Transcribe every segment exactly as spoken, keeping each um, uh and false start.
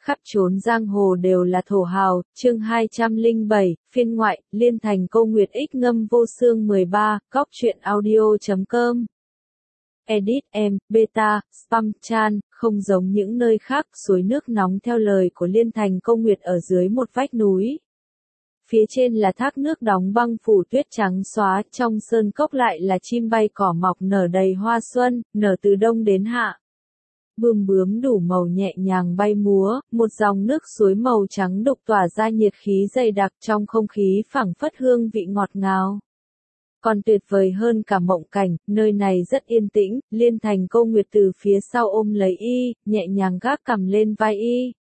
Khắp chốn giang hồ đều là thổ hào, chương hai trăm lẻ bảy, phiên ngoại, Liên Thành Câu Nguyệt X Ngâm Vô Xương mười ba, Cóc Truyện Audio chấm com. Edit em, beta, spam chan, không giống những nơi khác, suối nước nóng theo lời của Liên Thành Câu Nguyệt ở dưới một vách núi. Phía trên là thác nước đóng băng phủ tuyết trắng xóa, trong sơn cốc lại là chim bay cỏ mọc nở đầy hoa xuân, nở từ đông đến hạ. Bươm bướm đủ màu nhẹ nhàng bay múa, một dòng nước suối màu trắng đục tỏa ra nhiệt khí dày đặc trong không khí phảng phất hương vị ngọt ngào. Còn tuyệt vời hơn cả mộng cảnh, nơi này rất yên tĩnh, Liên Thành Câu Nguyệt từ phía sau ôm lấy y, nhẹ nhàng gác cằm lên vai y.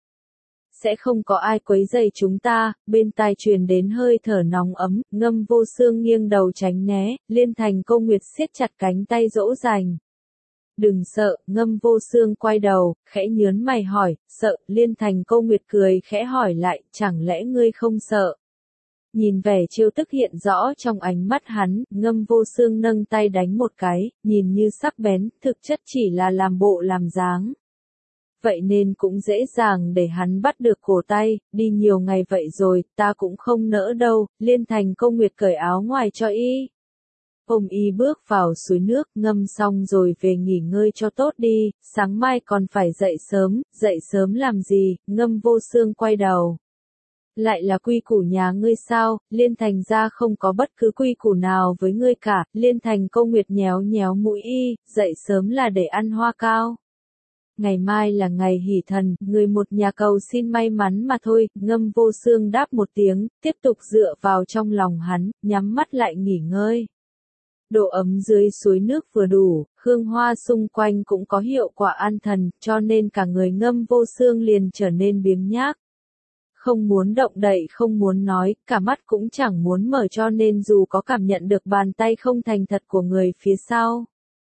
Sẽ không có ai quấy rầy chúng ta, bên tai truyền đến hơi thở nóng ấm, Ngâm Vô Xương nghiêng đầu tránh né, Liên Thành Câu Nguyệt siết chặt cánh tay dỗ dành. Đừng sợ, Ngâm Vô Xương quay đầu, khẽ nhớn mày hỏi, sợ, Liên Thành Câu Nguyệt cười khẽ hỏi lại, chẳng lẽ ngươi không sợ? Nhìn vẻ trêu tức hiện rõ trong ánh mắt hắn, Ngâm Vô Xương nâng tay đánh một cái, nhìn như sắc bén, thực chất chỉ là làm bộ làm dáng. Vậy nên cũng dễ dàng để hắn bắt được cổ tay, đi nhiều ngày vậy rồi, ta cũng không nỡ đâu, Liên Thành Câu Nguyệt cởi áo ngoài cho y. Ôm y bước vào suối nước, ngâm xong rồi về nghỉ ngơi cho tốt đi, sáng mai còn phải dậy sớm, dậy sớm làm gì, Ngâm Vô Xương quay đầu. Lại là quy củ nhà ngươi sao, Liên Thành ra không có bất cứ quy củ nào với ngươi cả, Liên Thành Câu Nguyệt nhéo nhéo mũi y, dậy sớm là để ăn hoa cao. Ngày mai là ngày hỷ thần, người một nhà cầu xin may mắn mà thôi, Ngâm Vô Xương đáp một tiếng, tiếp tục dựa vào trong lòng hắn, nhắm mắt lại nghỉ ngơi. Độ ấm dưới suối nước vừa đủ, hương hoa xung quanh cũng có hiệu quả an thần, cho nên cả người Ngâm Vô Xương liền trở nên biếng nhác. Không muốn động đậy, không muốn nói, cả mắt cũng chẳng muốn mở, cho nên dù có cảm nhận được bàn tay không thành thật của người phía sau,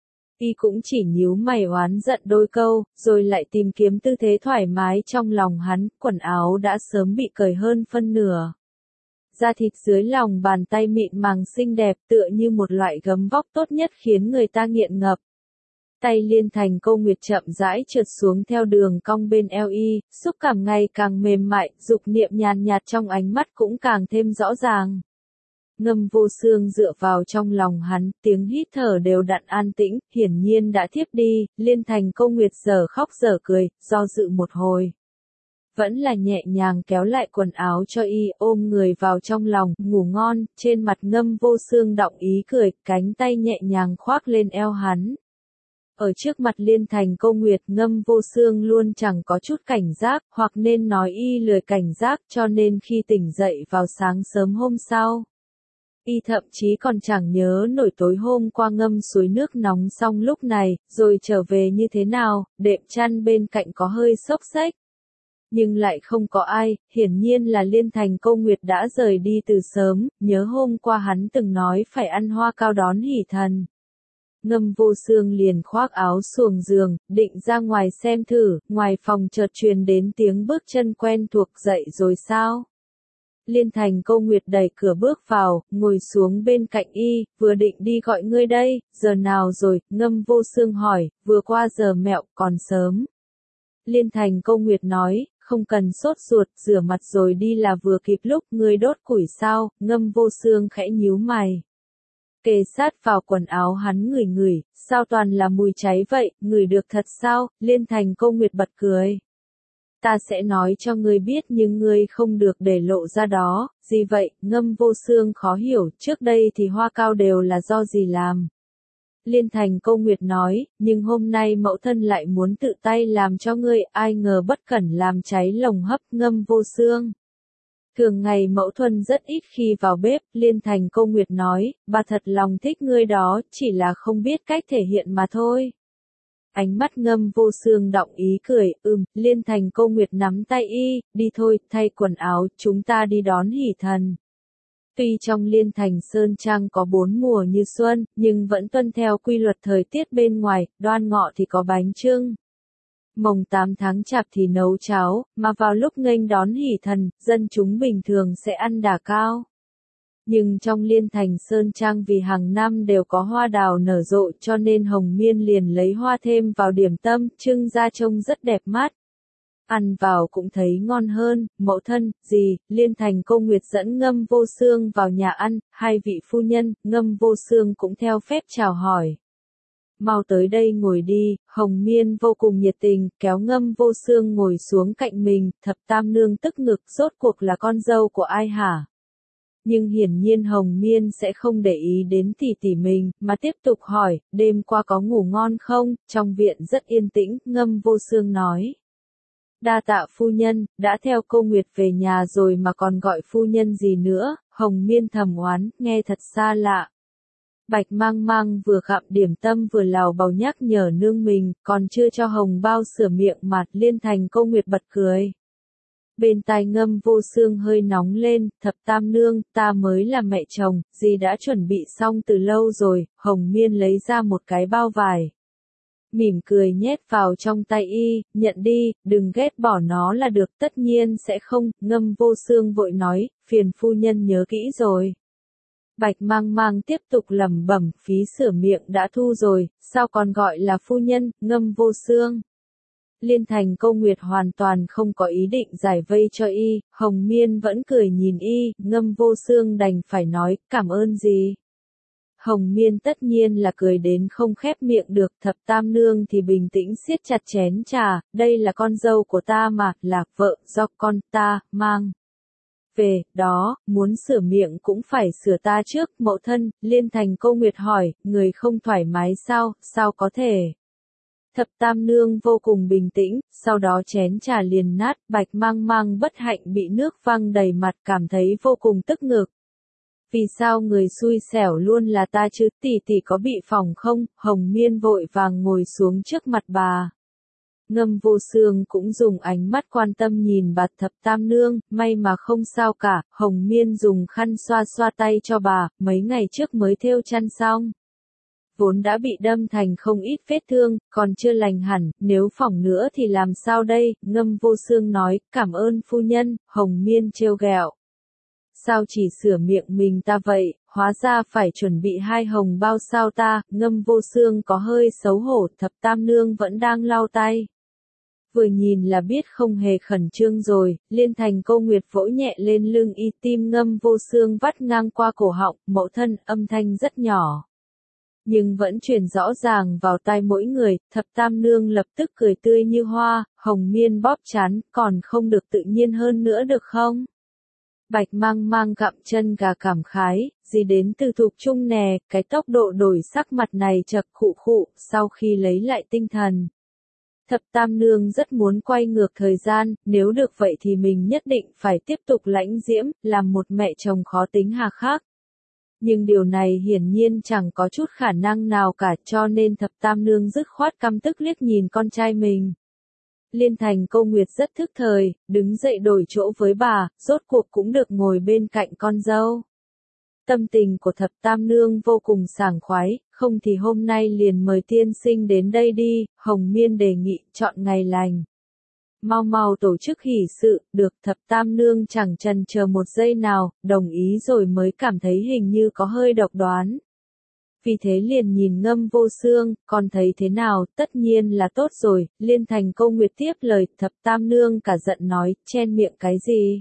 y cũng chỉ nhíu mày oán giận đôi câu, rồi lại tìm kiếm tư thế thoải mái trong lòng hắn, quần áo đã sớm bị cởi hơn phân nửa. Da thịt dưới lòng bàn tay mịn màng xinh đẹp tựa như một loại gấm vóc tốt nhất khiến người ta nghiện ngập. Tay Liên Thành Câu Nguyệt chậm rãi trượt xuống theo đường cong bên eo y, xúc cảm ngày càng mềm mại, dục niệm nhàn nhạt trong ánh mắt cũng càng thêm rõ ràng. Ngâm Vô Xương dựa vào trong lòng hắn, tiếng hít thở đều đặn an tĩnh, hiển nhiên đã thiếp đi, Liên Thành Câu Nguyệt giờ khóc giờ cười, do dự một hồi. Vẫn là nhẹ nhàng kéo lại quần áo cho y, ôm người vào trong lòng, ngủ ngon, trên mặt Ngâm Vô Xương đọng ý cười, cánh tay nhẹ nhàng khoác lên eo hắn. Ở trước mặt Liên Thành Câu Nguyệt, Ngâm Vô Xương luôn chẳng có chút cảnh giác, hoặc nên nói y lười cảnh giác, cho nên khi tỉnh dậy vào sáng sớm hôm sau, y thậm chí còn chẳng nhớ nổi tối hôm qua ngâm suối nước nóng xong lúc này, rồi trở về như thế nào, đệm chăn bên cạnh có hơi xốc xếch. Nhưng lại không có ai, hiển nhiên là Liên Thành Câu Nguyệt đã rời đi từ sớm, nhớ hôm qua hắn từng nói phải ăn hoa cao đón hỷ thần. Ngâm Vô Xương liền khoác áo xuồng giường, định ra ngoài xem thử, ngoài phòng chợt truyền đến tiếng bước chân quen thuộc, dậy rồi sao? Liên Thành Câu Nguyệt đẩy cửa bước vào, ngồi xuống bên cạnh y, vừa định đi gọi ngươi đây, giờ nào rồi, Ngâm Vô Xương hỏi, vừa qua giờ mẹo, còn sớm. Liên Thành Câu Nguyệt nói, không cần sốt ruột, rửa mặt rồi đi là vừa kịp lúc, ngươi đốt củi sao, Ngâm Vô Xương khẽ nhíu mày. Kề sát vào quần áo hắn ngửi ngửi, sao toàn là mùi cháy vậy, ngửi được thật sao, Liên Thành Câu Nguyệt bật cười. Ta sẽ nói cho ngươi biết nhưng ngươi không được để lộ ra đó, gì vậy, Ngâm Vô Xương khó hiểu, trước đây thì hoa cao đều là do gì làm. Liên Thành Câu Nguyệt nói, nhưng hôm nay mẫu thân lại muốn tự tay làm cho ngươi, ai ngờ bất cẩn làm cháy lồng hấp, Ngâm Vô Xương. Thường ngày mẫu thân rất ít khi vào bếp, Liên Thành Câu Nguyệt nói, bà thật lòng thích ngươi đó, chỉ là không biết cách thể hiện mà thôi. Ánh mắt Ngâm Vô Xương đọng ý cười, ừm, Liên Thành Câu Nguyệt nắm tay y, đi thôi, thay quần áo, chúng ta đi đón hỷ thần. Tuy trong Liên Thành Sơn Trang có bốn mùa như xuân, nhưng vẫn tuân theo quy luật thời tiết bên ngoài, đoan ngọ thì có bánh chưng. Mồng tám tháng chạp thì nấu cháo, mà vào lúc nghênh đón hỷ thần, dân chúng bình thường sẽ ăn đà cao. Nhưng trong Liên Thành Sơn Trang vì hàng năm đều có hoa đào nở rộ cho nên Hồng Miên liền lấy hoa thêm vào điểm tâm, trưng ra trông rất đẹp mắt. Ăn vào cũng thấy ngon hơn, mẫu thân, gì, Liên Thành Câu Nguyệt dẫn Ngâm Vô Xương vào nhà ăn, hai vị phu nhân, Ngâm Vô Xương cũng theo phép chào hỏi. Mau tới đây ngồi đi, Hồng Miên vô cùng nhiệt tình, kéo Ngâm Vô Xương ngồi xuống cạnh mình, Thập Tam Nương tức ngực, rốt cuộc là con dâu của ai hả? Nhưng hiển nhiên Hồng Miên sẽ không để ý đến tỷ tỷ mình, mà tiếp tục hỏi, đêm qua có ngủ ngon không, trong viện rất yên tĩnh, Ngâm Vô Xương nói. Đa tạ phu nhân, đã theo Câu Nguyệt về nhà rồi mà còn gọi phu nhân gì nữa, Hồng Miên thầm oán, nghe thật xa lạ. Bạch Mang Mang vừa gặm điểm tâm vừa lào bầu nhắc nhở nương mình, còn chưa cho hồng bao sửa miệng mặt, Liên Thành Câu Nguyệt bật cười. Bên tai Ngâm Vô Xương hơi nóng lên, Thập Tam Nương, ta mới là mẹ chồng, dì đã chuẩn bị xong từ lâu rồi, Hồng Miên lấy ra một cái bao vải. Mỉm cười nhét vào trong tay y, nhận đi, đừng ghét bỏ nó là được, tất nhiên sẽ không, Ngâm Vô Xương vội nói, phiền phu nhân nhớ kỹ rồi. Bạch Mang Mang tiếp tục lẩm bẩm, phí sửa miệng đã thu rồi, sao còn gọi là phu nhân, Ngâm Vô Xương. Liên Thành Câu Nguyệt hoàn toàn không có ý định giải vây cho y, Hồng Miên vẫn cười nhìn y, Ngâm Vô Xương đành phải nói, cảm ơn gì. Hồng Miên tất nhiên là cười đến không khép miệng được, Thập Tam Nương thì bình tĩnh siết chặt chén trà, đây là con dâu của ta mà, là vợ do con ta mang về, đó, muốn sửa miệng cũng phải sửa ta trước, mẫu thân, Liên Thành Câu Nguyệt hỏi, người không thoải mái sao, sao có thể. Thập Tam Nương vô cùng bình tĩnh, sau đó chén trà liền nát, Bạch Mang Mang bất hạnh bị nước văng đầy mặt, cảm thấy vô cùng tức ngực. Vì sao người xui xẻo luôn là ta chứ, tỷ tỷ có bị phỏng không, Hồng Miên vội vàng ngồi xuống trước mặt bà. Ngâm Vô Xương cũng dùng ánh mắt quan tâm nhìn bà Thập Tam Nương, may mà không sao cả, Hồng Miên dùng khăn xoa xoa tay cho bà, mấy ngày trước mới thêu chăn xong. Vốn đã bị đâm thành không ít vết thương, còn chưa lành hẳn, nếu phỏng nữa thì làm sao đây, Ngâm Vô Xương nói, cảm ơn phu nhân, Hồng Miên trêu ghẹo. Sao chỉ sửa miệng mình ta vậy, hóa ra phải chuẩn bị hai hồng bao sao ta, Ngâm Vô Xương có hơi xấu hổ, Thập Tam Nương vẫn đang lau tay. Vừa nhìn là biết không hề khẩn trương rồi, Liên Thành Câu Nguyệt vỗ nhẹ lên lưng y, tim Ngâm Vô Xương vắt ngang qua cổ họng, mẫu thân, âm thanh rất nhỏ. Nhưng vẫn truyền rõ ràng vào tai mỗi người, Thập Tam Nương lập tức cười tươi như hoa, Hồng Miên bóp chán, còn không được tự nhiên hơn nữa được không? Bạch Mang Mang gặm chân gà cảm khái, gì đến từ Thục Trung nè, cái tốc độ đổi sắc mặt này chật khụ khụ, sau khi lấy lại tinh thần. Thập Tam Nương rất muốn quay ngược thời gian, nếu được vậy thì mình nhất định phải tiếp tục lãnh diễm, làm một mẹ chồng khó tính hà khắc. Nhưng điều này hiển nhiên chẳng có chút khả năng nào cả, cho nên Thập Tam Nương dứt khoát căm tức liếc nhìn con trai mình. Liên Thành Câu Nguyệt rất thức thời, đứng dậy đổi chỗ với bà, rốt cuộc cũng được ngồi bên cạnh con dâu. Tâm tình của Thập Tam Nương vô cùng sảng khoái, không thì hôm nay liền mời tiên sinh đến đây đi, Hồng Miên đề nghị, chọn ngày lành. Mau mau tổ chức hỷ sự, được, Thập Tam Nương chẳng chần chờ một giây nào, đồng ý rồi mới cảm thấy hình như có hơi độc đoán. Vì thế liền nhìn Ngâm Vô Xương, còn thấy thế nào, tất nhiên là tốt rồi, Liên Thành Câu Nguyệt tiếp lời, Thập Tam Nương cả giận nói, chen miệng cái gì?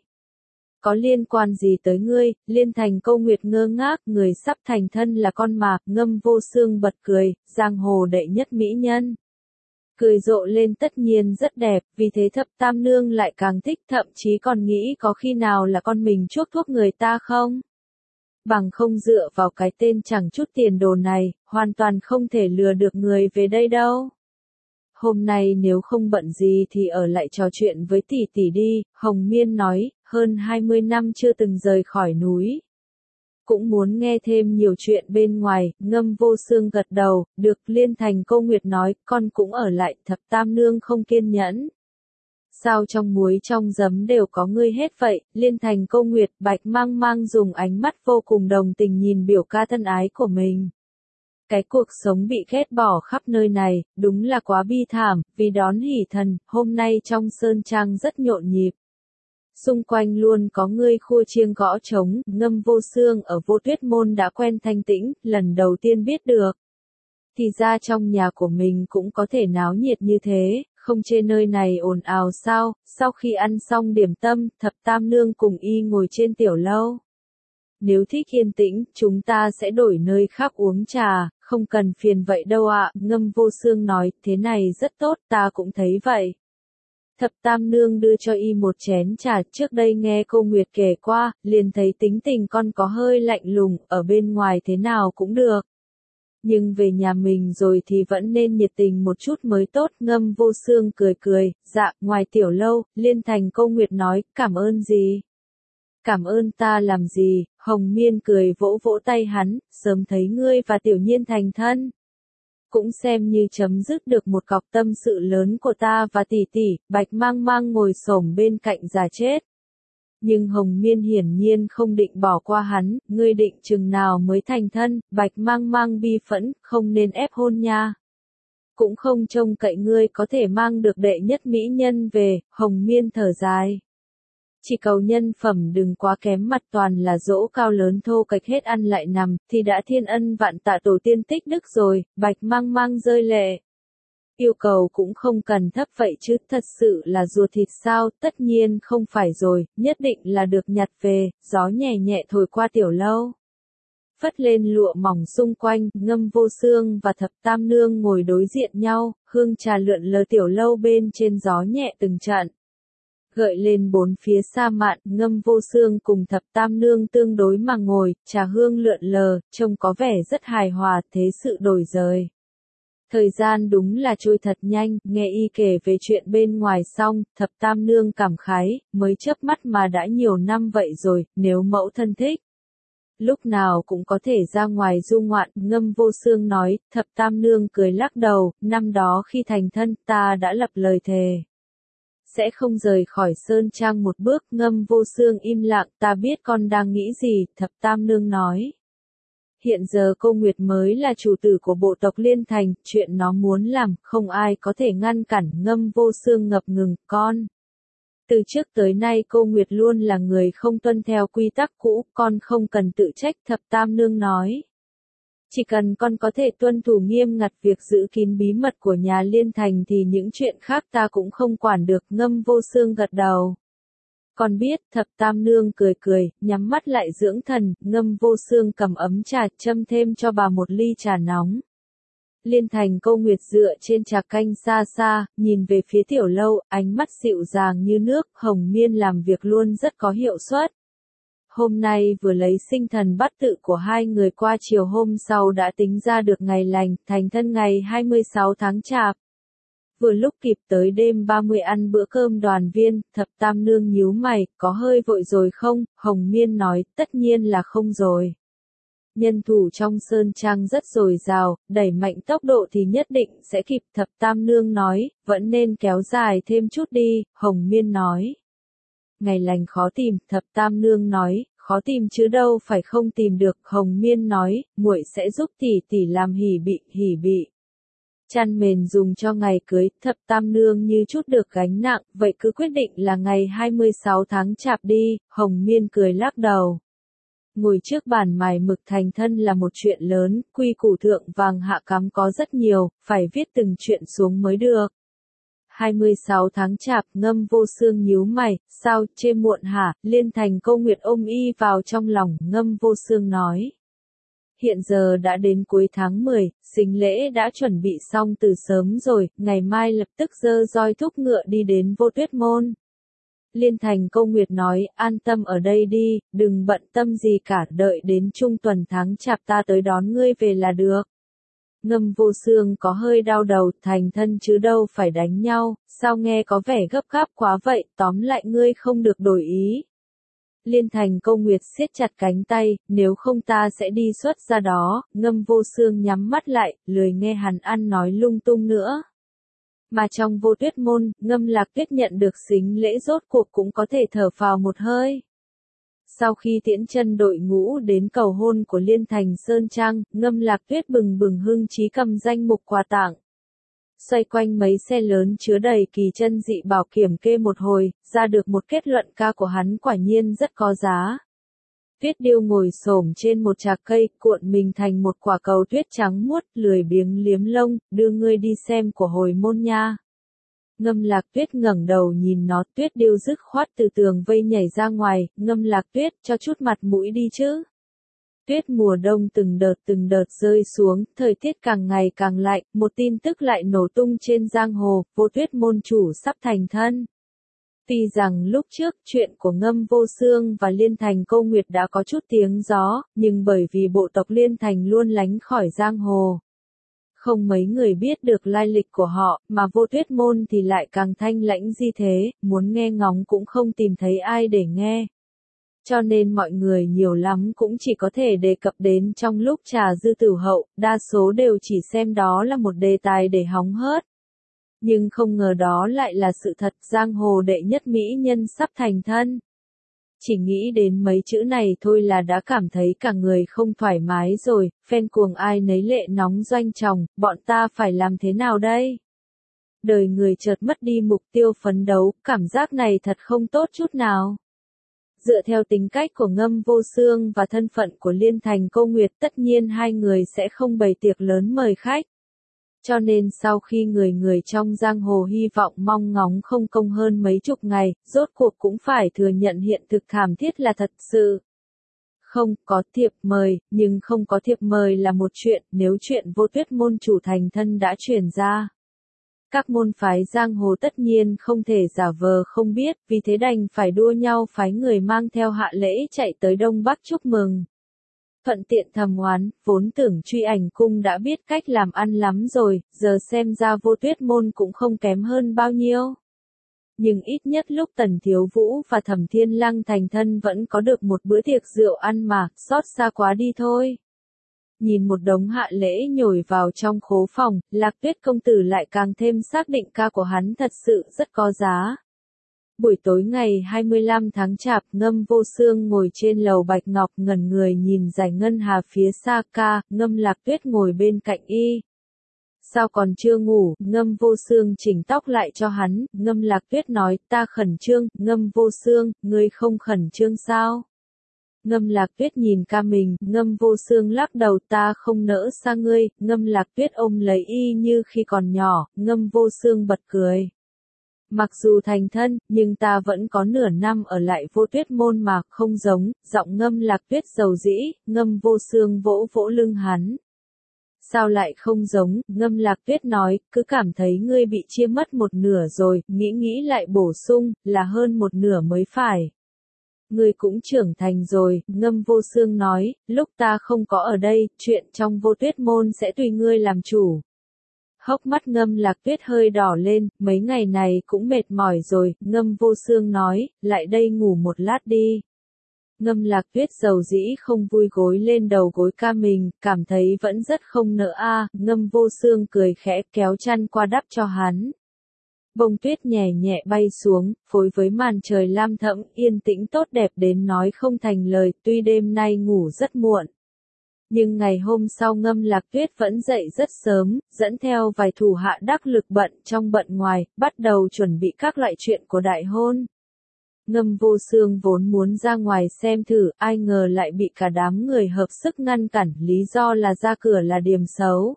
Có liên quan gì tới ngươi, Liên Thành Câu Nguyệt ngơ ngác, người sắp thành thân là con mà, Ngâm Vô Xương bật cười, giang hồ đệ nhất mỹ nhân. Cười rộ lên tất nhiên rất đẹp, vì thế Thập Tam Nương lại càng thích, thậm chí còn nghĩ có khi nào là con mình chuốc thuốc người ta không? Bằng không dựa vào cái tên chẳng chút tiền đồ này, hoàn toàn không thể lừa được người về đây đâu. Hôm nay nếu không bận gì thì ở lại trò chuyện với tỷ tỷ đi, Hồng Miên nói, hơn hai mươi năm chưa từng rời khỏi núi. Cũng muốn nghe thêm nhiều chuyện bên ngoài, Ngâm Vô Xương gật đầu, được, Liên Thành Câu Nguyệt nói, con cũng ở lại, Thập Tam Nương không kiên nhẫn. Sao trong muối trong giấm đều có ngươi hết vậy, Liên Thành Câu Nguyệt, Bạch Mang Mang dùng ánh mắt vô cùng đồng tình nhìn biểu ca thân ái của mình. Cái cuộc sống bị ghét bỏ khắp nơi này, đúng là quá bi thảm, vì đón hỷ thần, hôm nay trong sơn trang rất nhộn nhịp. Xung quanh luôn có người khua chiêng gõ trống, Ngâm Vô Xương ở Vô Tuyết Môn đã quen thanh tĩnh, lần đầu tiên biết được. Thì ra trong nhà của mình cũng có thể náo nhiệt như thế, Không chê nơi này ồn ào sao? Sau khi ăn xong điểm tâm, thập tam nương cùng y ngồi trên tiểu lâu. Nếu thích yên tĩnh, chúng ta sẽ đổi nơi khác uống trà, không cần phiền vậy đâu ạ. Ngâm Vô Xương nói, thế này rất tốt, ta cũng thấy vậy. Thập tam nương đưa cho y một chén trà, trước đây nghe cô Nguyệt kể qua, liền thấy tính tình con có hơi lạnh lùng, ở bên ngoài thế nào cũng được. Nhưng về nhà mình rồi thì vẫn nên nhiệt tình một chút mới tốt. Ngâm Vô Xương cười cười, dạ, ngoài tiểu lâu, Liên Thành cô Nguyệt nói, cảm ơn gì? Cảm ơn ta làm gì? Hồng Miên cười vỗ vỗ tay hắn, sớm thấy ngươi và tiểu nhiên thành thân. Cũng xem như chấm dứt được một cọc tâm sự lớn của ta và tỷ tỷ. Bạch Mang Mang ngồi xổm bên cạnh già chết. Nhưng Hồng Miên hiển nhiên không định bỏ qua hắn, ngươi định chừng nào mới thành thân? Bạch Mang Mang bi phẫn, không nên ép hôn nha. Cũng không trông cậy ngươi có thể mang được đệ nhất mỹ nhân về. Hồng Miên thở dài. Chỉ cầu nhân phẩm đừng quá kém, mặt toàn là dỗ cao lớn thô kệch hết ăn lại nằm, thì đã thiên ân vạn tạ tổ tiên tích đức rồi. Bạch Mang Mang rơi lệ. Yêu cầu cũng không cần thấp vậy chứ, thật sự là ruột thịt sao? Tất nhiên không phải rồi, nhất định là được nhặt về. Gió nhẹ nhẹ thổi qua tiểu lâu. Phất lên lụa mỏng xung quanh, Ngâm Vô Xương và Thập Tam Nương ngồi đối diện nhau, hương trà lượn lờ tiểu lâu bên trên gió nhẹ từng trận. Gợi lên bốn phía sa mạn, Ngâm Vô Xương cùng Thập Tam Nương tương đối mà ngồi, trà hương lượn lờ, trông có vẻ rất hài hòa, thế sự đổi rời. Thời gian đúng là trôi thật nhanh, nghe y kể về chuyện bên ngoài xong, Thập Tam Nương cảm khái, mới chớp mắt mà đã nhiều năm vậy rồi, nếu mẫu thân thích. Lúc nào cũng có thể ra ngoài du ngoạn. Ngâm Vô Xương nói. Thập Tam Nương cười lắc đầu, năm đó khi thành thân ta đã lập lời thề. Sẽ không rời khỏi Sơn Trang một bước. Ngâm Vô Xương im lặng, ta biết con đang nghĩ gì. Thập Tam Nương nói. Hiện giờ cô Nguyệt mới là chủ tử của bộ tộc Liên Thành, chuyện nó muốn làm, không ai có thể ngăn cản. Ngâm Vô Xương ngập ngừng, con. Từ trước tới nay cô Nguyệt luôn là người không tuân theo quy tắc cũ, con không cần tự trách. Thập Tam Nương nói. Chỉ cần con có thể tuân thủ nghiêm ngặt việc giữ kín bí mật của nhà Liên Thành thì những chuyện khác ta cũng không quản được. Ngâm Vô Xương gật đầu. Con biết. Thập Tam Nương cười cười, nhắm mắt lại dưỡng thần. Ngâm Vô Xương cầm ấm trà, châm thêm cho bà một ly trà nóng. Liên Thành cô Nguyệt dựa trên trà canh xa xa, nhìn về phía tiểu lâu, ánh mắt dịu dàng như nước. Hồng Miên làm việc luôn rất có hiệu suất. Hôm nay vừa lấy sinh thần bát tự của hai người qua, chiều hôm sau đã tính ra được ngày lành, thành thân ngày hai mươi sáu tháng Chạp. Vừa lúc kịp tới đêm ba mươi ăn bữa cơm đoàn viên. Thập Tam Nương nhíu mày, có hơi vội rồi không? Hồng Miên nói, tất nhiên là không rồi. Nhân thủ trong Sơn Trang rất dồi dào, đẩy mạnh tốc độ thì nhất định sẽ kịp. Thập Tam Nương nói, vẫn nên kéo dài thêm chút đi. Hồng Miên nói. Ngày lành khó tìm. Thập Tam Nương nói, khó tìm chứ đâu phải không tìm được. Hồng Miên nói, muội sẽ giúp tỷ tỷ làm hỉ bị, hỉ bị. Chăn mền dùng cho ngày cưới. Thập Tam Nương như chút được gánh nặng, vậy cứ quyết định là ngày hai mươi sáu tháng Chạp đi. Hồng Miên cười lắc đầu. Ngồi trước bàn mài mực thành thân là một chuyện lớn, quy củ thượng vàng hạ cám có rất nhiều, phải viết từng chuyện xuống mới được. hai mươi sáu tháng Chạp. Ngâm Vô Xương nhíu mày, sao, chê muộn hả? Liên Thành cô Nguyệt ôm y vào trong lòng. Ngâm Vô Xương nói. Hiện giờ đã đến cuối tháng mười, sính lễ đã chuẩn bị xong từ sớm rồi, ngày mai lập tức dơ roi thúc ngựa đi đến Vô Tuyết Môn. Liên Thành cô Nguyệt nói, an tâm ở đây đi, đừng bận tâm gì cả, đợi đến trung tuần tháng Chạp ta tới đón ngươi về là được. Ngâm Vô Xương có hơi đau đầu, thành thân chứ đâu phải đánh nhau, sao nghe có vẻ gấp gáp quá vậy, tóm lại ngươi không được đổi ý. Liên Thành cô Nguyệt siết chặt cánh tay, nếu không ta sẽ đi xuất ra đó. Ngâm Vô Xương nhắm mắt lại, lười nghe hắn ăn nói lung tung nữa. Mà trong Vô Tuyết Môn, Ngâm Lạc Tuyết nhận được sính lễ rốt cuộc cũng có thể thở phào một hơi. Sau khi tiễn chân đội ngũ đến cầu hôn của Liên Thành Sơn Trang, Ngâm Lạc Tuyết bừng bừng hưng trí cầm danh mục quà tặng. Xoay quanh mấy xe lớn chứa đầy kỳ chân dị bảo kiểm kê một hồi, ra được một kết luận ca của hắn quả nhiên rất có giá. Tuyết Điêu ngồi xổm trên một trạc cây, cuộn mình thành một quả cầu tuyết trắng muốt, lười biếng liếm lông, đưa ngươi đi xem của hồi môn nha. Ngâm Lạc Tuyết ngẩng đầu nhìn nó, Tuyết Điêu dứt khoát từ tường vây nhảy ra ngoài, Ngâm Lạc Tuyết cho chút mặt mũi đi chứ. Tuyết mùa đông từng đợt từng đợt rơi xuống, thời tiết càng ngày càng lạnh, một tin tức lại nổ tung trên giang hồ, Vô Tuyết môn chủ sắp thành thân. Tuy rằng lúc trước chuyện của Ngâm Vô Xương và Liên Thành Câu Nguyệt đã có chút tiếng gió, nhưng bởi vì bộ tộc Liên Thành luôn lánh khỏi giang hồ, không mấy người biết được lai lịch của họ, mà Vô Tuyết môn thì lại càng thanh lãnh di thế, muốn nghe ngóng cũng không tìm thấy ai để nghe. Cho nên mọi người nhiều lắm cũng chỉ có thể đề cập đến trong lúc trà dư tử hậu, đa số đều chỉ xem đó là một đề tài để hóng hớt. Nhưng không ngờ đó lại là sự thật, giang hồ đệ nhất mỹ nhân sắp thành thân. Chỉ nghĩ đến mấy chữ này thôi là đã cảm thấy cả người không thoải mái rồi, phen cuồng ai nấy lệ nóng doanh chồng, bọn ta phải làm thế nào đây? Đời người chợt mất đi mục tiêu phấn đấu, cảm giác này thật không tốt chút nào. Dựa theo tính cách của Ngâm Vô Xương và thân phận của Liên Thành Câu Nguyệt, tất nhiên hai người sẽ không bày tiệc lớn mời khách. Cho nên sau khi người người trong giang hồ hy vọng mong ngóng không công hơn mấy chục ngày, rốt cuộc cũng phải thừa nhận hiện thực thảm thiết là thật sự. Không có thiệp mời, nhưng không có thiệp mời là một chuyện, nếu chuyện Vô Tuyết môn chủ thành thân đã truyền ra. Các môn phái giang hồ tất nhiên không thể giả vờ không biết, vì thế đành phải đua nhau phái người mang theo hạ lễ chạy tới Đông Bắc chúc mừng. Thuận tiện thầm oán, vốn tưởng Truy Ảnh cung đã biết cách làm ăn lắm rồi, giờ xem ra Vô Tuyết môn cũng không kém hơn bao nhiêu. Nhưng ít nhất lúc Tần Thiếu Vũ và Thẩm Thiên Lăng thành thân vẫn có được một bữa tiệc rượu ăn mà, xót xa quá đi thôi. Nhìn một đống hạ lễ nhồi vào trong khố phòng, Lạc Tuyết công tử lại càng thêm xác định ca của hắn thật sự rất có giá. Buổi tối ngày hai mươi lăm tháng Chạp, Ngâm Vô Xương ngồi trên lầu bạch ngọc ngẩn người nhìn dải ngân hà phía xa ca, Ngâm Lạc Tuyết ngồi bên cạnh y. Sao còn chưa ngủ, Ngâm Vô Xương chỉnh tóc lại cho hắn, Ngâm Lạc Tuyết nói, ta khẩn trương, Ngâm Vô Xương, ngươi không khẩn trương sao? Ngâm Lạc Tuyết nhìn ca mình, Ngâm Vô Xương lắc đầu, ta không nỡ xa ngươi, Ngâm Lạc Tuyết ôm lấy y như khi còn nhỏ, Ngâm Vô Xương bật cười. Mặc dù thành thân, nhưng ta vẫn có nửa năm ở lại Vô Tuyết môn mà, không giống, giọng Ngâm Lạc Tuyết dầu dĩ, Ngâm Vô Xương vỗ vỗ lưng hắn. Sao lại không giống, Ngâm Lạc Tuyết nói, cứ cảm thấy ngươi bị chia mất một nửa rồi, nghĩ nghĩ lại bổ sung, là hơn một nửa mới phải. Ngươi cũng trưởng thành rồi, Ngâm Vô Xương nói, lúc ta không có ở đây, chuyện trong Vô Tuyết môn sẽ tùy ngươi làm chủ. Hốc mắt Ngâm Lạc Tuyết hơi đỏ lên, mấy ngày này cũng mệt mỏi rồi, Ngâm Vô Xương nói, lại đây ngủ một lát đi. Ngâm Lạc Tuyết dầu dĩ không vui gối lên đầu gối ca mình, cảm thấy vẫn rất không nỡ a. Ngâm Vô Xương cười khẽ kéo chăn qua đắp cho hắn. Bông tuyết nhẹ nhẹ bay xuống, phối với màn trời lam thẫm, yên tĩnh tốt đẹp đến nói không thành lời, tuy đêm nay ngủ rất muộn. Nhưng ngày hôm sau Ngâm Lạc Tuyết vẫn dậy rất sớm, dẫn theo vài thủ hạ đắc lực bận trong bận ngoài, bắt đầu chuẩn bị các loại chuyện của đại hôn. Ngâm Vô Xương vốn muốn ra ngoài xem thử, ai ngờ lại bị cả đám người hợp sức ngăn cản, lý do là ra cửa là điểm xấu.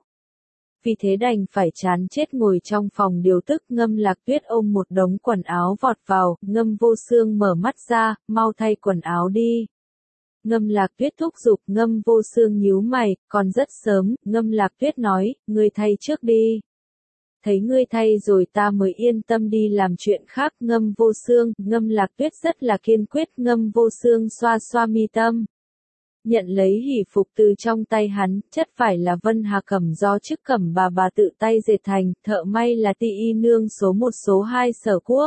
Vì thế đành phải chán chết ngồi trong phòng điều tức. Ngâm Lạc Tuyết ôm một đống quần áo vọt vào, Ngâm Vô Xương mở mắt ra, mau thay quần áo đi. Ngâm Lạc Tuyết thúc giục, Ngâm Vô Xương nhíu mày, còn rất sớm, Ngâm Lạc Tuyết nói, ngươi thay trước đi. Thấy ngươi thay rồi ta mới yên tâm đi làm chuyện khác. Ngâm Vô Xương, Ngâm Lạc Tuyết rất là kiên quyết. Ngâm Vô Xương xoa xoa mi tâm. Nhận lấy hỷ phục từ trong tay hắn, chất phải là Vân Hà Cẩm do chức Cẩm bà bà tự tay dệt thành, thợ may là Ti Y nương số một số hai Sở Quốc.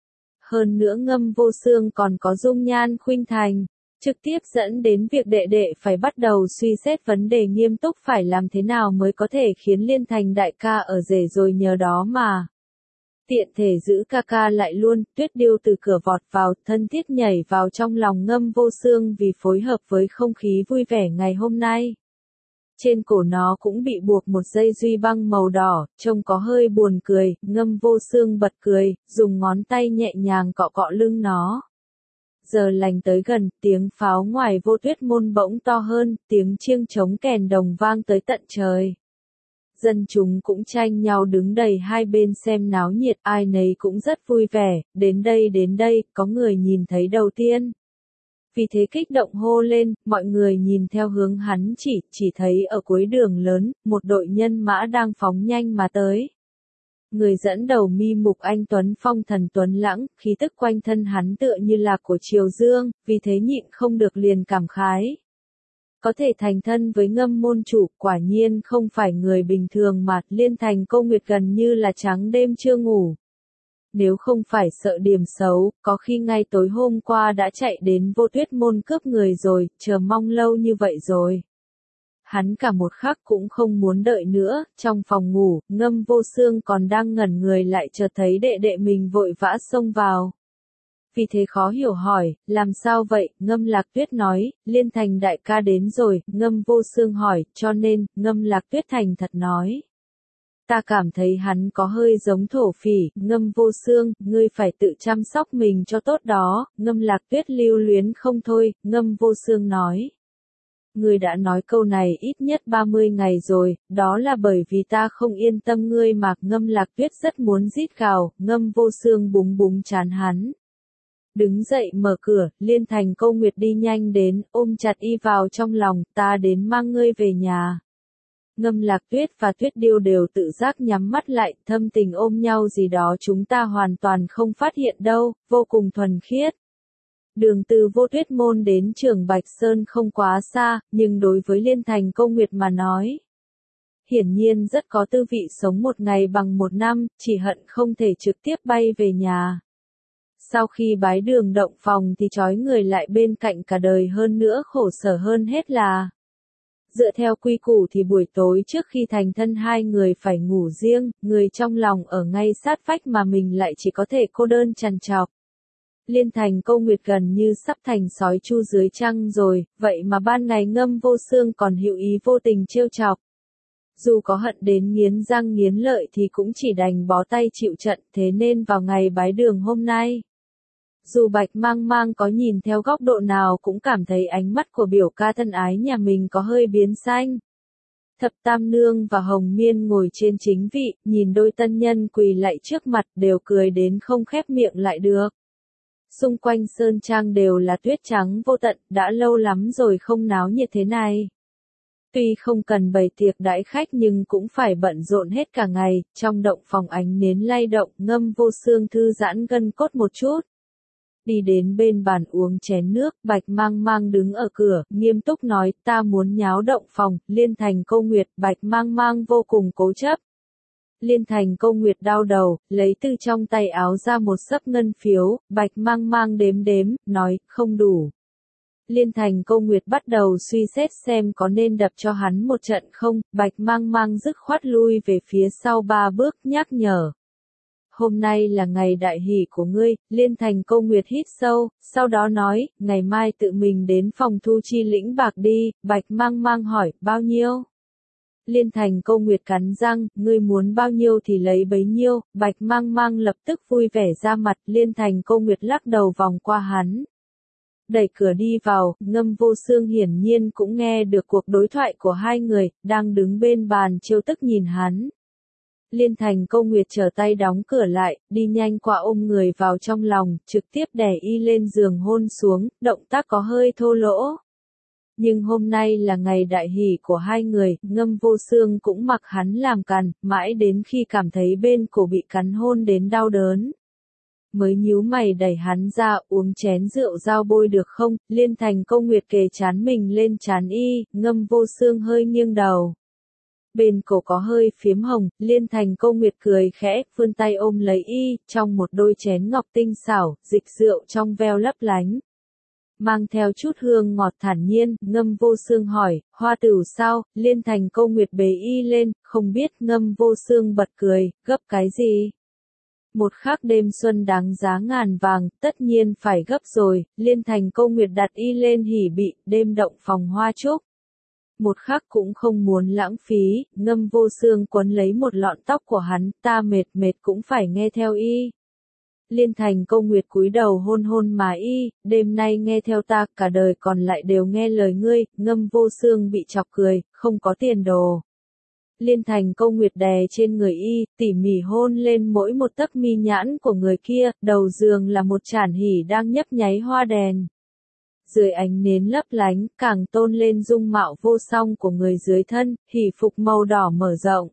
Hơn nữa Ngâm Vô Xương còn có dung nhan khuynh thành, trực tiếp dẫn đến việc đệ đệ phải bắt đầu suy xét vấn đề nghiêm túc phải làm thế nào mới có thể khiến Liên Thành đại ca ở rể rồi nhờ đó mà. Tiện thể giữ ca ca lại luôn, Tuyết Điêu từ cửa vọt vào, thân thiết nhảy vào trong lòng Ngâm Vô Xương vì phối hợp với không khí vui vẻ ngày hôm nay. Trên cổ nó cũng bị buộc một dây duy băng màu đỏ, trông có hơi buồn cười, Ngâm Vô Xương bật cười, dùng ngón tay nhẹ nhàng cọ cọ lưng nó. Giờ lành tới gần, tiếng pháo ngoài Vô Tuyết môn bỗng to hơn, tiếng chiêng trống kèn đồng vang tới tận trời. Dân chúng cũng tranh nhau đứng đầy hai bên xem náo nhiệt, ai nấy cũng rất vui vẻ, đến đây đến đây, có người nhìn thấy đầu tiên. Vì thế kích động hô lên, mọi người nhìn theo hướng hắn chỉ, chỉ thấy ở cuối đường lớn, một đội nhân mã đang phóng nhanh mà tới. Người dẫn đầu mi mục anh Tuấn phong thần tuấn lãng, khí tức quanh thân hắn tựa như là của triều dương, vì thế nhịn không được liền cảm khái. Có thể thành thân với Ngâm môn chủ, quả nhiên không phải người bình thường mà, Liên Thành Câu Nguyệt gần như là trắng đêm chưa ngủ. Nếu không phải sợ điểm xấu, có khi ngay tối hôm qua đã chạy đến Vô Tuyết môn cướp người rồi, chờ mong lâu như vậy rồi. Hắn cả một khắc cũng không muốn đợi nữa, trong phòng ngủ, Ngâm Vô Xương còn đang ngẩn người lại chợt thấy đệ đệ mình vội vã xông vào. Vì thế khó hiểu hỏi, làm sao vậy, Ngâm Lạc Tuyết nói, Liên Thành đại ca đến rồi, Ngâm Vô Xương hỏi, cho nên, Ngâm Lạc Tuyết thành thật nói. Ta cảm thấy hắn có hơi giống thổ phỉ, Ngâm Vô Xương, ngươi phải tự chăm sóc mình cho tốt đó, Ngâm Lạc Tuyết lưu luyến không thôi, Ngâm Vô Xương nói. Ngươi đã nói câu này ít nhất ba mươi ngày rồi, đó là bởi vì ta không yên tâm ngươi mà, Ngâm Lạc Tuyết rất muốn rít gào, Ngâm Vô Xương búng búng chán hắn. Đứng dậy mở cửa, Liên Thành Câu Nguyệt đi nhanh đến, ôm chặt y vào trong lòng, ta đến mang ngươi về nhà. Ngâm Lạc Tuyết và Tuyết Điêu đều tự giác nhắm mắt lại, thâm tình ôm nhau gì đó chúng ta hoàn toàn không phát hiện đâu, vô cùng thuần khiết. Đường từ Vô Tuyết môn đến Trường Bạch Sơn không quá xa, nhưng đối với Liên Thành Câu Nguyệt mà nói, hiển nhiên rất có tư vị sống một ngày bằng một năm, chỉ hận không thể trực tiếp bay về nhà. Sau khi bái đường động phòng thì trói người lại bên cạnh cả đời, hơn nữa khổ sở hơn hết là dựa theo quy củ thì buổi tối trước khi thành thân hai người phải ngủ riêng, người trong lòng ở ngay sát vách mà mình lại chỉ có thể cô đơn trằn trọc. Liên Thành Câu Nguyệt gần như sắp thành sói chu dưới trăng rồi, vậy mà ban ngày Ngâm Vô Xương còn hữu ý vô tình trêu chọc. Dù có hận đến nghiến răng nghiến lợi thì cũng chỉ đành bó tay chịu trận, thế nên vào ngày bái đường hôm nay, dù Bạch Mang Mang có nhìn theo góc độ nào cũng cảm thấy ánh mắt của biểu ca thân ái nhà mình có hơi biến xanh. Thập Tam Nương và Hồng Miên ngồi trên chính vị, nhìn đôi tân nhân quỳ lạy trước mặt đều cười đến không khép miệng lại được. Xung quanh sơn trang đều là tuyết trắng vô tận, đã lâu lắm rồi không náo nhiệt thế này. Tuy không cần bày tiệc đãi khách nhưng cũng phải bận rộn hết cả ngày, trong động phòng ánh nến lay động, Ngâm Vô Xương thư giãn gân cốt một chút. Đi đến bên bàn uống chén nước, Bạch Mang Mang đứng ở cửa, nghiêm túc nói, ta muốn nháo động phòng, Liên Thành Câu Nguyệt, Bạch Mang Mang vô cùng cố chấp. Liên Thành Câu Nguyệt đau đầu, lấy từ trong tay áo ra một xấp ngân phiếu, Bạch Mang Mang đếm đếm, nói, không đủ. Liên Thành Câu Nguyệt bắt đầu suy xét xem có nên đập cho hắn một trận không, Bạch Mang Mang dứt khoát lui về phía sau ba bước, nhắc nhở. Hôm nay là ngày đại hỷ của ngươi, Liên Thành Câu Nguyệt hít sâu, sau đó nói, ngày mai tự mình đến phòng thu chi lĩnh bạc đi, Bạch Mang Mang hỏi, bao nhiêu? Liên Thành Câu Nguyệt cắn răng, ngươi muốn bao nhiêu thì lấy bấy nhiêu, Bạch Mang Mang lập tức vui vẻ ra mặt, Liên Thành Câu Nguyệt lắc đầu vòng qua hắn. Đẩy cửa đi vào, Ngâm Vô Xương hiển nhiên cũng nghe được cuộc đối thoại của hai người, đang đứng bên bàn trêu tức nhìn hắn. Liên Thành Câu Nguyệt trở tay đóng cửa lại, đi nhanh qua ôm người vào trong lòng, trực tiếp đè y lên giường hôn xuống, động tác có hơi thô lỗ. Nhưng hôm nay là ngày đại hỷ của hai người, Ngâm Vô Xương cũng mặc hắn làm càn, mãi đến khi cảm thấy bên cổ bị cắn hôn đến đau đớn. Mới nhíu mày đẩy hắn ra, uống chén rượu dao bôi được không, Liên Thành Câu Nguyệt kề trán mình lên trán y, Ngâm Vô Xương hơi nghiêng đầu. Bên cổ có hơi phiếm hồng, Liên Thành Câu Nguyệt cười khẽ, vươn tay ôm lấy y, trong một đôi chén ngọc tinh xảo, dịch rượu trong veo lấp lánh. Mang theo chút hương ngọt thản nhiên, Ngâm Vô Xương hỏi, hoa tửu sao, Liên Thành Câu Nguyệt bế y lên, không biết, Ngâm Vô Xương bật cười, gấp cái gì? Một khắc đêm xuân đáng giá ngàn vàng, tất nhiên phải gấp rồi, Liên Thành Câu Nguyệt đặt y lên hỉ bị, đêm động phòng hoa trúc. Một khắc cũng không muốn lãng phí, Ngâm Vô Xương quấn lấy một lọn tóc của hắn, ta mệt mệt cũng phải nghe theo y. Liên Thành Câu Nguyệt cúi đầu hôn hôn mà y, đêm nay nghe theo ta, cả đời còn lại đều nghe lời ngươi, Ngâm Vô Xương bị chọc cười, không có tiền đồ. Liên Thành Câu Nguyệt đè trên người y, tỉ mỉ hôn lên mỗi một tấc mi nhãn của người kia, đầu giường là một chản hỉ đang nhấp nháy hoa đèn. Dưới ánh nến lấp lánh, càng tôn lên dung mạo vô song của người dưới thân, hỉ phục màu đỏ mở rộng.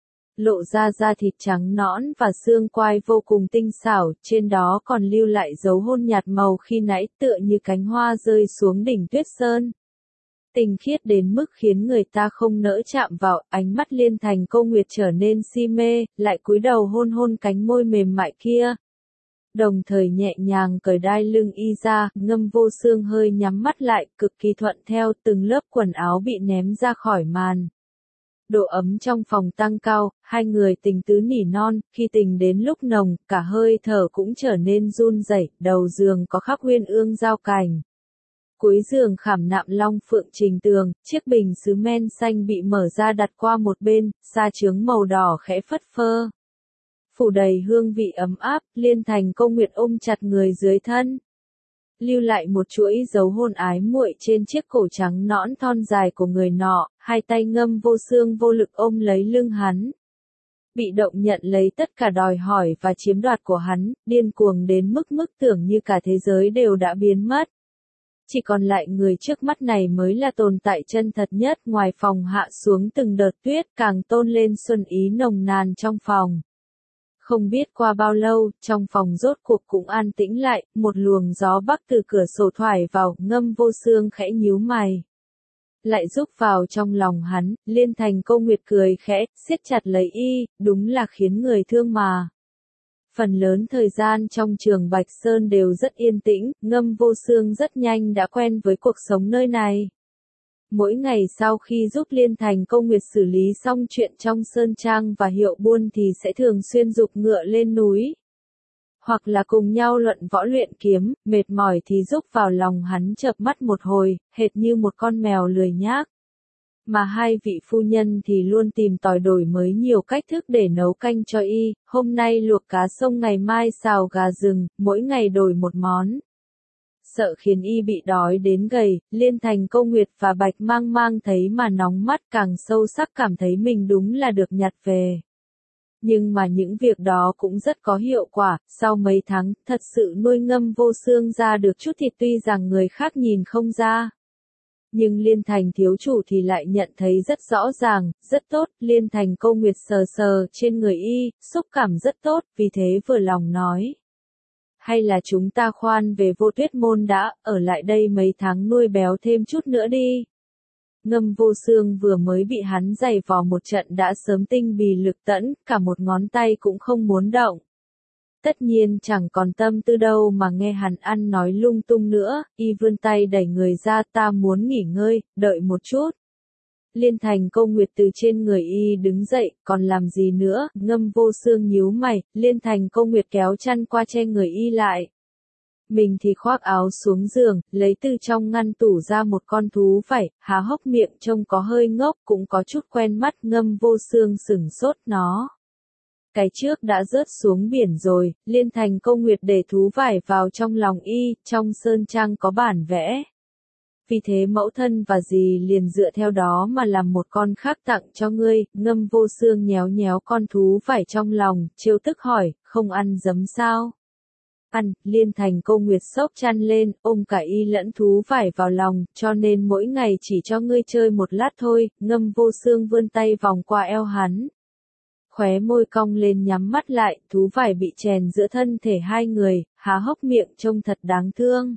Lộ ra da thịt trắng nõn và xương quai vô cùng tinh xảo, trên đó còn lưu lại dấu hôn nhạt màu khi nãy tựa như cánh hoa rơi xuống đỉnh tuyết sơn. Tinh khiết đến mức khiến người ta không nỡ chạm vào, ánh mắt Liên Thành Câu Nguyệt trở nên si mê, lại cúi đầu hôn hôn cánh môi mềm mại kia. Đồng thời nhẹ nhàng cởi đai lưng y ra, Ngâm Vô Xương hơi nhắm mắt lại, cực kỳ thuận theo từng lớp quần áo bị ném ra khỏi màn. Độ ấm trong phòng tăng cao, hai người tình tứ nỉ non, khi tình đến lúc nồng, cả hơi thở cũng trở nên run rẩy, đầu giường có khắc uyên ương giao cảnh. Cuối giường khảm nạm long phượng trình tường, chiếc bình sứ men xanh bị mở ra đặt qua một bên, sa chướng màu đỏ khẽ phất phơ. Phủ đầy hương vị ấm áp, Liên Thành Câu Nguyệt ôm chặt người dưới thân. Lưu lại một chuỗi dấu hôn ái muội trên chiếc cổ trắng nõn thon dài của người nọ, hai tay Ngâm Vô Xương vô lực ôm lấy lưng hắn. Bị động nhận lấy tất cả đòi hỏi và chiếm đoạt của hắn, điên cuồng đến mức mức tưởng như cả thế giới đều đã biến mất. Chỉ còn lại người trước mắt này mới là tồn tại chân thật nhất. Ngoài phòng hạ xuống từng đợt tuyết, càng tôn lên xuân ý nồng nàn trong phòng. Không biết qua bao lâu, trong phòng rốt cuộc cũng an tĩnh lại, một luồng gió bắc từ cửa sổ thoải vào, Ngâm Vô Xương khẽ nhíu mày. Lại rúc vào trong lòng hắn, Liên Thành Câu Nguyệt cười khẽ, siết chặt lấy y, đúng là khiến người thương mà. Phần lớn thời gian trong trường Bạch Sơn đều rất yên tĩnh, Ngâm Vô Xương rất nhanh đã quen với cuộc sống nơi này. Mỗi ngày sau khi giúp Liên Thành Câu Nguyệt xử lý xong chuyện trong Sơn Trang và hiệu buôn thì sẽ thường xuyên giục ngựa lên núi. Hoặc là cùng nhau luận võ luyện kiếm, mệt mỏi thì giúp vào lòng hắn chợp mắt một hồi, hệt như một con mèo lười nhác. Mà hai vị phu nhân thì luôn tìm tòi đổi mới nhiều cách thức để nấu canh cho y, hôm nay luộc cá sông ngày mai xào gà rừng, mỗi ngày đổi một món. Sợ khiến y bị đói đến gầy, Liên Thành Câu Nguyệt và Bạch Mang Mang thấy mà nóng mắt càng sâu sắc cảm thấy mình đúng là được nhặt về. Nhưng mà những việc đó cũng rất có hiệu quả, sau mấy tháng, thật sự nuôi Ngâm Vô Xương ra được chút thịt tuy rằng người khác nhìn không ra. Nhưng Liên Thành thiếu chủ thì lại nhận thấy rất rõ ràng, rất tốt, Liên Thành Câu Nguyệt sờ sờ trên người y, xúc cảm rất tốt, vì thế vừa lòng nói. Hay là chúng ta khoan về Vô Tuyết Môn đã, ở lại đây mấy tháng nuôi béo thêm chút nữa đi. Ngâm Vô Xương vừa mới bị hắn giày vò một trận đã sớm tinh bì lực tẫn, cả một ngón tay cũng không muốn động. Tất nhiên chẳng còn tâm tư đâu mà nghe hắn ăn nói lung tung nữa, y vươn tay đẩy người ra, ta muốn nghỉ ngơi, đợi một chút. Liên Thành Câu Nguyệt từ trên người y đứng dậy, còn làm gì nữa, Ngâm Vô Xương nhíu mày, Liên Thành Câu Nguyệt kéo chăn qua che người y lại. Mình thì khoác áo xuống giường, lấy từ trong ngăn tủ ra một con thú vảy, há hốc miệng trông có hơi ngốc, cũng có chút quen mắt, Ngâm Vô Xương sửng sốt nó. Cái trước đã rớt xuống biển rồi, Liên Thành Câu Nguyệt để thú vải vào trong lòng y, trong sơn trang có bản vẽ. Vì thế mẫu thân và dì liền dựa theo đó mà làm một con khác tặng cho ngươi, Ngâm Vô Xương nhéo nhéo con thú vải trong lòng, trêu tức hỏi, không ăn giấm sao? Ăn, Liên Thành Câu Nguyệt xốc chăn lên, ôm cả y lẫn thú vải vào lòng, cho nên mỗi ngày chỉ cho ngươi chơi một lát thôi, Ngâm Vô Xương vươn tay vòng qua eo hắn. Khóe môi cong lên nhắm mắt lại, thú vải bị chèn giữa thân thể hai người, há hốc miệng trông thật đáng thương.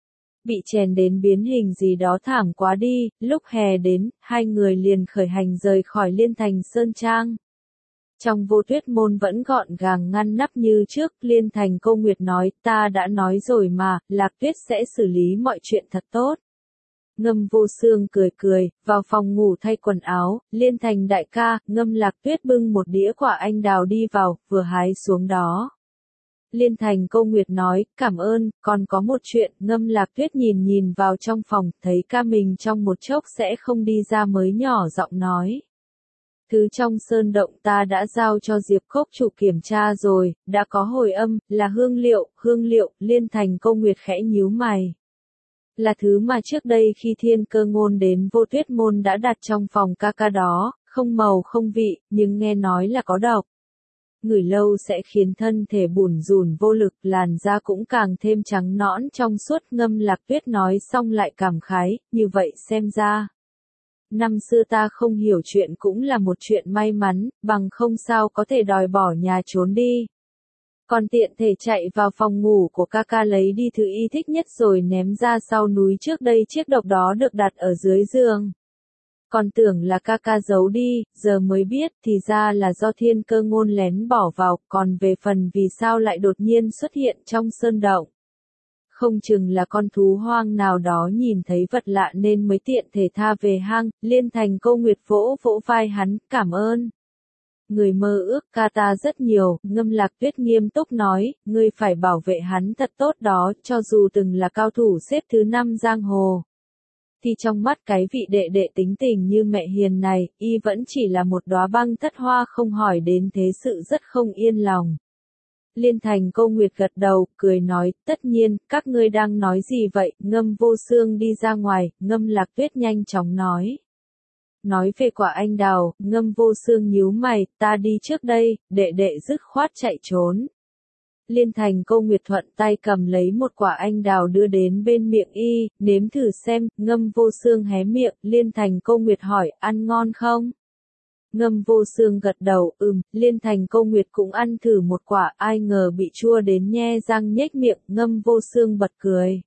Bị chèn đến biến hình gì đó thảm quá đi, lúc hè đến, hai người liền khởi hành rời khỏi Liên Thành Sơn Trang. Trong Vô Tuyết Môn vẫn gọn gàng ngăn nắp như trước, Liên Thành Câu Nguyệt nói, ta đã nói rồi mà, Lạc Tuyết sẽ xử lý mọi chuyện thật tốt. Ngâm Vô Xương cười cười, vào phòng ngủ thay quần áo, Liên Thành đại ca, Ngâm Lạc Tuyết bưng một đĩa quả anh đào đi vào, vừa hái xuống đó. Liên Thành Câu Nguyệt nói, cảm ơn, còn có một chuyện, Ngâm Lạc Tuyết nhìn nhìn vào trong phòng, thấy ca mình trong một chốc sẽ không đi ra mới nhỏ giọng nói. Thứ trong sơn động ta đã giao cho Diệp Cốc chủ kiểm tra rồi, đã có hồi âm, là hương liệu, hương liệu, Liên Thành Câu Nguyệt khẽ nhíu mày. Là thứ mà trước đây khi Thiên Cơ Ngôn đến Vô Tuyết Môn đã đặt trong phòng ca ca đó, không màu không vị, nhưng nghe nói là có độc. Ngửi lâu sẽ khiến thân thể bủn rủn vô lực, làn da cũng càng thêm trắng nõn trong suốt. Ngâm Lạc Tuyết nói xong lại cảm khái, như vậy xem ra. Năm xưa ta không hiểu chuyện cũng là một chuyện may mắn, bằng không sao có thể đòi bỏ nhà trốn đi. Còn tiện thể chạy vào phòng ngủ của ca ca lấy đi thứ y thích nhất rồi ném ra sau núi, trước đây chiếc độc đó được đặt ở dưới giường. Còn tưởng là ca ca giấu đi, giờ mới biết thì ra là do Thiên Cơ Ngôn lén bỏ vào, còn về phần vì sao lại đột nhiên xuất hiện trong sơn động. Không chừng là con thú hoang nào đó nhìn thấy vật lạ nên mới tiện thể tha về hang. Liên Thành Câu Nguyệt vỗ vỗ vai hắn, cảm ơn. Người mơ ước ca ta rất nhiều, Ngâm Lạc Tuyết nghiêm túc nói, ngươi phải bảo vệ hắn thật tốt đó, cho dù từng là cao thủ xếp thứ năm giang hồ. Thì trong mắt cái vị đệ đệ tính tình như mẹ hiền này, y vẫn chỉ là một đóa băng thất hoa, không hỏi đến thế sự rất không yên lòng. Liên Thành Câu Nguyệt gật đầu, cười nói, tất nhiên, các ngươi đang nói gì vậy? Ngâm Vô Xương đi ra ngoài, Ngâm Lạc Tuyết nhanh chóng nói. Nói về quả anh đào, Ngâm Vô Xương nhíu mày, ta đi trước đây, đệ đệ dứt khoát chạy trốn. Liên Thành Câu Nguyệt thuận tay cầm lấy một quả anh đào đưa đến bên miệng y, nếm thử xem. Ngâm Vô Xương hé miệng, Liên Thành Câu Nguyệt hỏi, ăn ngon không? Ngâm Vô Xương gật đầu, ừm. Liên Thành Câu Nguyệt cũng ăn thử một quả, ai ngờ bị chua đến nhe răng nhếch miệng. Ngâm Vô Xương bật cười.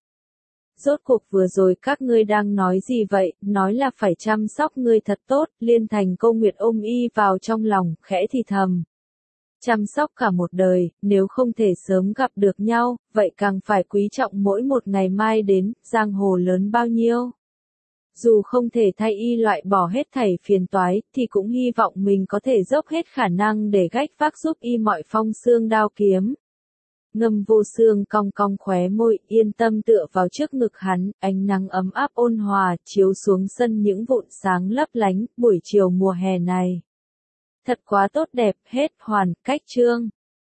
Rốt cuộc vừa rồi các ngươi đang nói gì vậy? Nói là phải chăm sóc ngươi thật tốt. Liên Thành Câu Nguyệt ôm y vào trong lòng, khẽ thì thầm. Chăm sóc cả một đời, nếu không thể sớm gặp được nhau, vậy càng phải quý trọng mỗi một ngày mai đến. Giang hồ lớn bao nhiêu? Dù không thể thay y loại bỏ hết thảy phiền toái, thì cũng hy vọng mình có thể dốc hết khả năng để gánh vác giúp y mọi phong xương đao kiếm. Ngâm Vô Xương cong cong khóe môi, yên tâm tựa vào trước ngực hắn, ánh nắng ấm áp ôn hòa chiếu xuống sân những vụn sáng lấp lánh. Buổi chiều mùa hè này thật quá tốt đẹp. Hết hoàn. Cách chương